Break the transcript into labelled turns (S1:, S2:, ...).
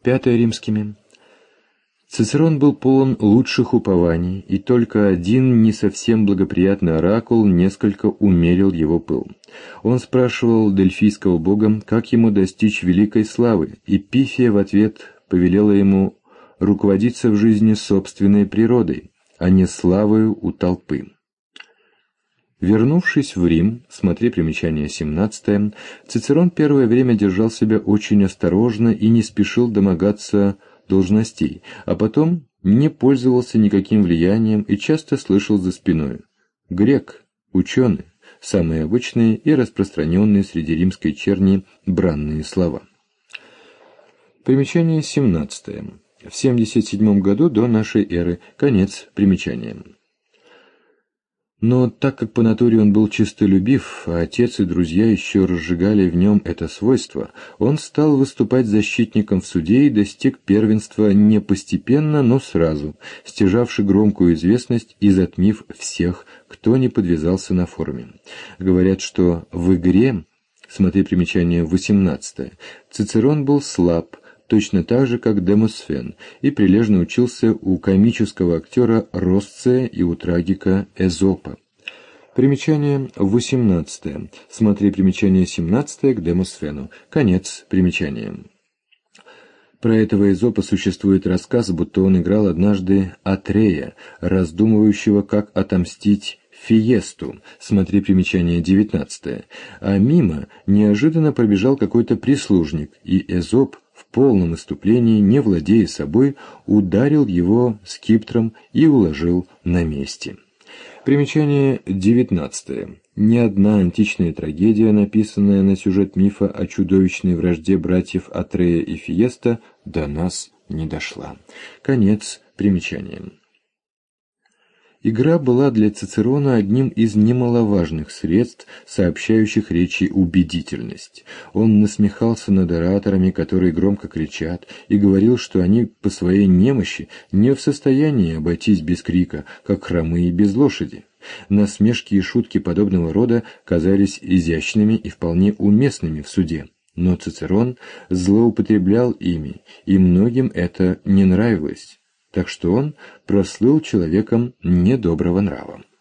S1: Пятое римскими. Цицерон был полон лучших упований, и только один не совсем благоприятный оракул несколько умерил его пыл. Он спрашивал дельфийского бога, как ему достичь великой славы, и Пифия в ответ повелела ему руководиться в жизни собственной природой, а не славою у толпы. Вернувшись в Рим, смотри примечание 17, Цицерон первое время держал себя очень осторожно и не спешил домогаться должностей, а потом не пользовался никаким влиянием и часто слышал за спиной: «Грек, ученый», самые обычные и распространенные среди римской черни бранные слова. Примечание 17. В 77 году до нашей эры. Конец примечания. Но так как по натуре он был честолюбив, а отец и друзья еще разжигали в нем это свойство, он стал выступать защитником в суде и достиг первенства не постепенно, но сразу, стяжавши громкую известность и затмив всех, кто не подвязался на форуме. Говорят, что в игре, смотри примечание 18, Цицерон был слаб, точно так же, как Демосфен, и прилежно учился у комического актера Росция и у трагика Эзопа. Примечание 18. Смотри примечание 17 к Демосфену. Конец примечания. Про этого Эзопа существует рассказ, будто он играл однажды Атрея, раздумывающего, как отомстить Фиесту, смотри примечание 19, а мимо неожиданно пробежал какой-то прислужник, и Эзоп в полном исступлении, не владея собой, ударил его скипетром и уложил на месте. Примечание 19. Ни одна античная трагедия, написанная на сюжет мифа о чудовищной вражде братьев Атрея и Фиеста, до нас не дошла. Конец примечания. Игра была для Цицерона одним из немаловажных средств, сообщающих речи убедительность. Он насмехался над ораторами, которые громко кричат, и говорил, что они по своей немощи не в состоянии обойтись без крика, как хромые без лошади. Насмешки и шутки подобного рода казались изящными и вполне уместными в суде. Но Цицерон злоупотреблял ими, и многим это не нравилось. Так что он прослыл человеком недоброго нрава.